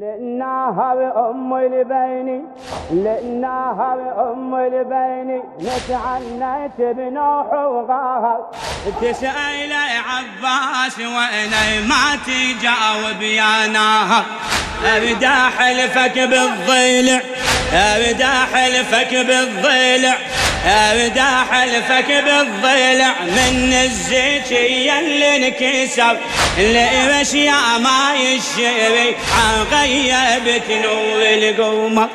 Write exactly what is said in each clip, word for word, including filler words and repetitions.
للنهر أم البيني للنهر أم البيني نتعنت بنوح وغاهر. تسأل عباس وأنا ما تجاوب يا نهر. أبدا حلفك بالضلع أبدا حلفك بالضلع أبدا حلفك بالضلع من الزكية اللي انكسر اللي بشياء ما يشري عن غيبت نور القمر.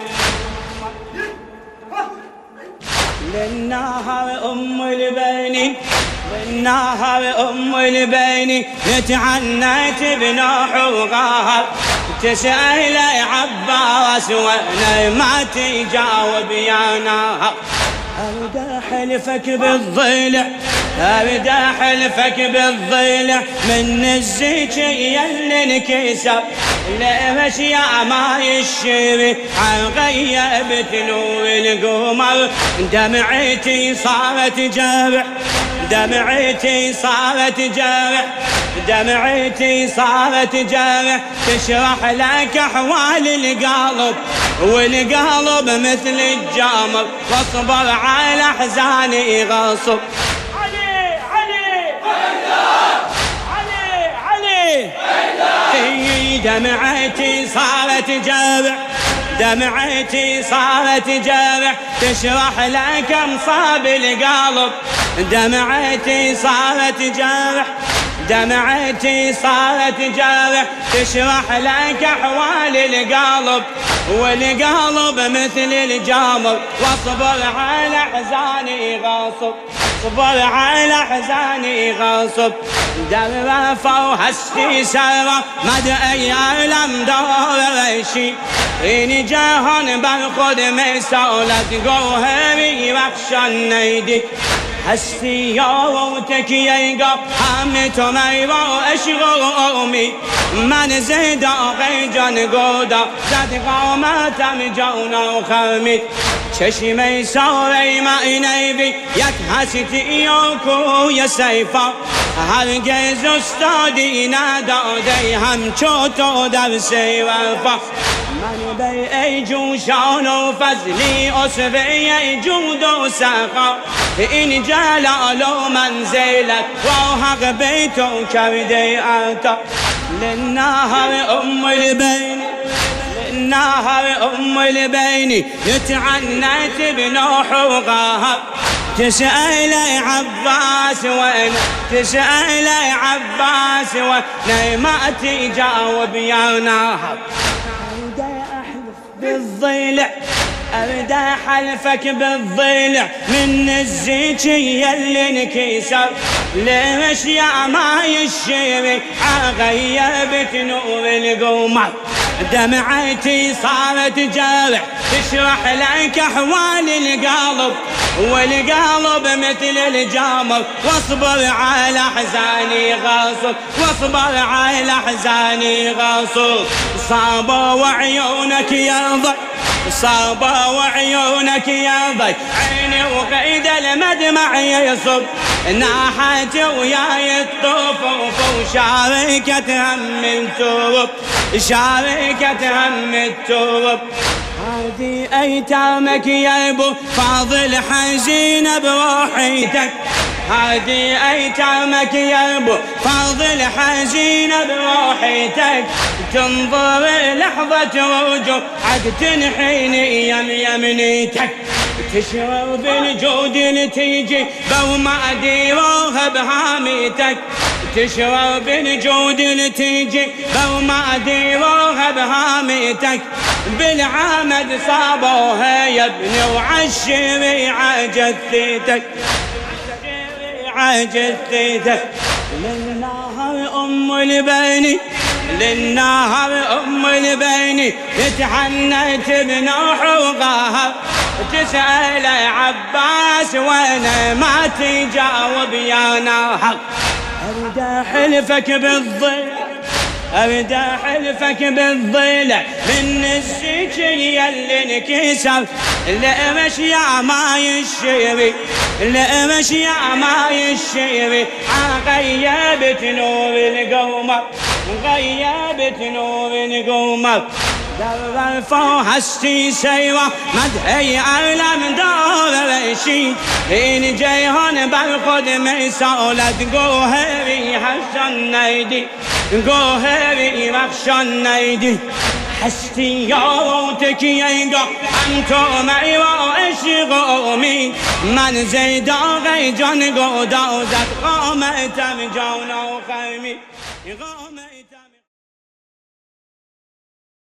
للنهر أم البيني للنهر أم البيني نتعنت بنوح وغاهر. تسأل عباس وأنا ما تجاوب يا نهر. أبدا حلفك بالضلع أبدا حلفك بالضلع من الزكية اللي انكسر اللي مشياء ما يشري عن غيبت نور القمر. دمعتي صارت جرح دمعتي صارت جرح دمعتي صارت جرح تشرح لك أحوال القلب والقلب مثل الجمر واصبر على أحزاني غصب. علي علي علي علي علي دمعتي صارت جرح دمعتي صارت جرح تشرح لك مصاب القلب. دمعتي صارت جرح دمعتي صارت جرح تشرح لك أحوال القلب والقلب مثل الجمر واصبر على أحزاني غصب. صبر على أحزاني غصب. درب فوهستي سرى مدى أيام دور ريشي إني جاهن بالخد مسولة قوهري بخشى النيدي. هستي يوتك ييقى همت ميرا أشغل أمي من زيد غيجان قودا زاد قومات مجونا وخمت چشمی سوری ما اینیبی یک هستی یوکو یا سیفا هرگز استادی نداده همچو تو در سی وفا. من بی ای جوشان و فضلی اصفی ای جود و سخا این جلال و منزلت و حق بیتو کرده اتا. للنهر أم البيني للنهر أم البيني نتعنت بنوح وغاهر. تسأل عباس وأنا تسأل عباس وأنا ما تجاوب يا نهر. أبدا أحلف بالضلع أبدا حلفك بالضلع من الزكية اللي انكسر لمشياء ما يشري عغيبت نور القمر. دمعتي صارت جرح تشرح لك أحوال القلب والقلب مثل الجمر واصبر على أحزاني غصب واصبر على أحزاني غصب. صابوا وعيونك يرضى صابا وعيونك يضي عيني وقيد المدمع يصب ناحت وياي الطفوف وشاركت هم التوب شاركت هم التوب. هذه أيتامك يا ابو فاضل حزين بروحيتك هذه أيتامك يا ابو فاضل حزين بروحيتك. تنظر لحظة وجوه عد تنحيني يم يمنيتك تشرب الجود لتيجي بوما ديروها بهاميتك تشرب الجود لتيجي بوما ديروها بهاميتك. بالعمد صابوها يا ابني وعالشري عجثتك عجثتك. للنهر أم البيني للنهر أم البيني اتعنت بنوح وغاهر. تسأل عباس وأنا ما تجاوب يا نهر. أبدا حلفك بالضلع أبدا حلفك بالضلع من الزكية اللي انكسر اللي مشياء ما يشري اللي مشياء ما يشري غيبت نور القمر غيبت نور القمر. در وفا هستی سیوا مدهی عالم داره بشی این جیهان بر خود مثالت گوهری حسن نیدی گوهری بخشان نیدی هستی یا تکیهگاه هم تو می و عشق و امید من زیداغ جان گدازد قامتم جان و خیمی